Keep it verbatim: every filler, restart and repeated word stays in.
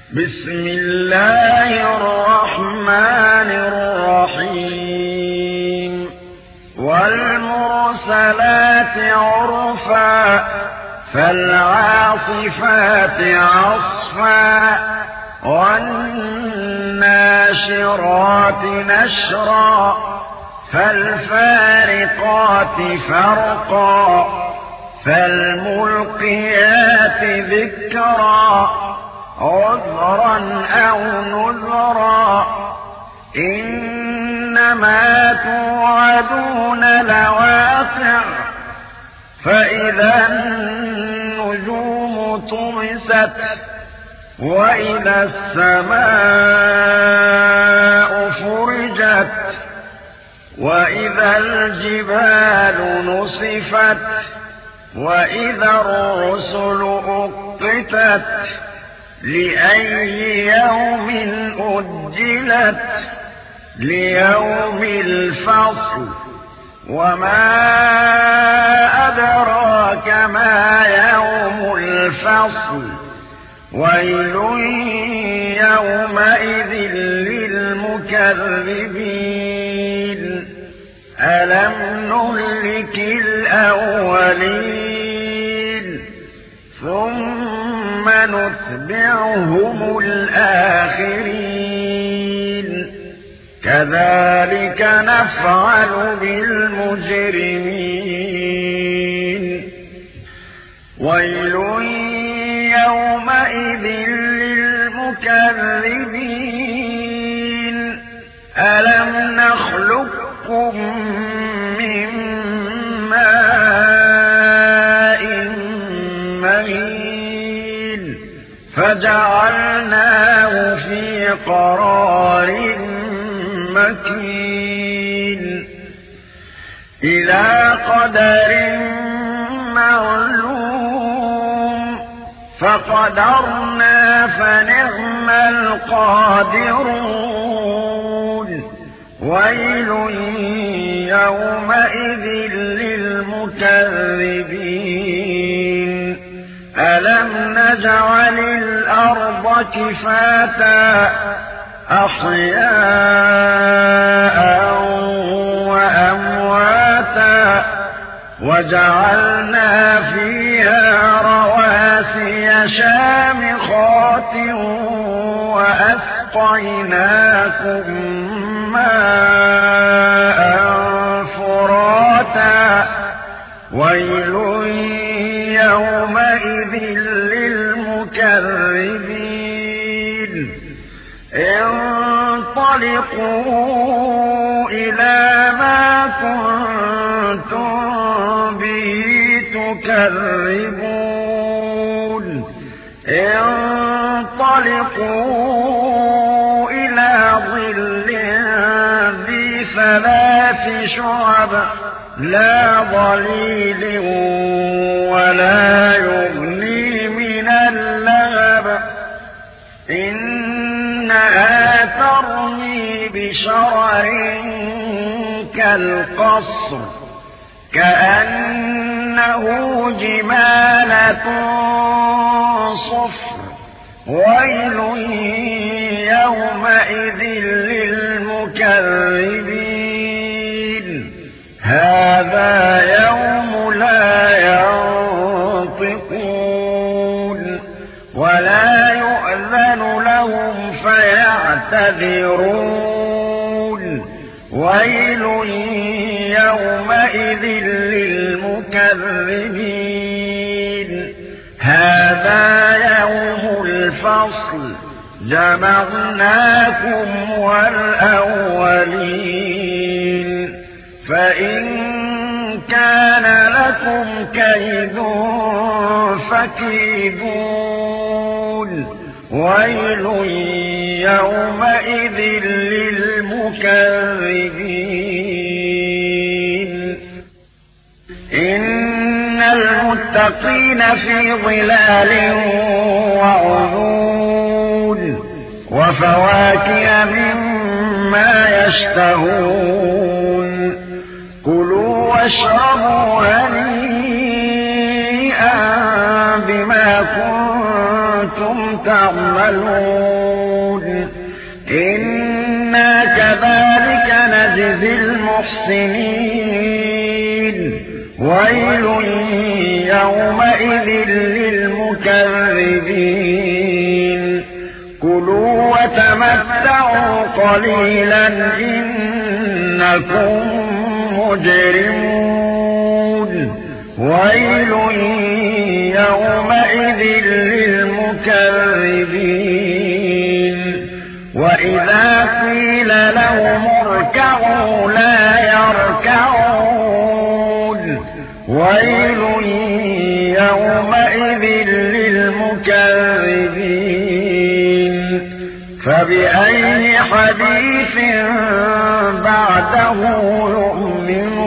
بسم الله الرحمن الرحيم والمرسلات عرفا فالعاصفات عصفا والناشرات نشرا فالفارقات فرقا فالملقيات ذكرا عذرا أو نذرا إنما توعدون لواقع فإذا النجوم طمست وإذا السماء فرجت وإذا الجبال نصفت وإذا الرسل أقتت لأي يوم أجلت ليوم الفصل وما أدراك ما يوم الفصل ويل يومئذ للمكذبين ألم نهلك الأولين ثم نتبعهم الآخرين كذلك نفعل بالمجرمين ويل يومئذ للمكذبين ألم نخلقكم من ماء مهين فجعلناه في قرار مكين إلى قدر معلوم فقدرنا فنعم القادرون ويل يومئذ للمكذبين ألم نجعل الأرض كفاتا أحياء وأمواتا وجعلنا فيها رواسي شامخات وأسقيناكم ماء فراتا ويل يومئذ للمكذبين انطلقوا إلى ما كنتم به تكذبون انطلقوا إلى ظل ذي ثلاث شعب لا ظليل ولا يغني من اللهب إنها ترمي بشرر كالقصر كأنه جمالة صفر ويل يومئذ للمكذبين هذا يوم لا ينطقون ولا يؤذن لهم فيعتذرون ويل يومئذ للمكذبين هذا يوم الفصل جمعناكم والأولين فإن كان لكم كيد فكيدون ويل يومئذ للمكذبين إن المتقين في ظلال وعيون وفواكه مما يشتهون كلوا واشربوا هنيئا بما كنتم تعملون تعملون إنا كذلك نجزي المحسنين ويل يومئذ للمكذبين كلوا وتمتعوا قليلا إنكم مجرمون ويل يومئذ للمكذبين وإذا قيل لهم اركعوا لا يركعون ويل يومئذ للمكذبين فبأي حديث بعده يؤمنون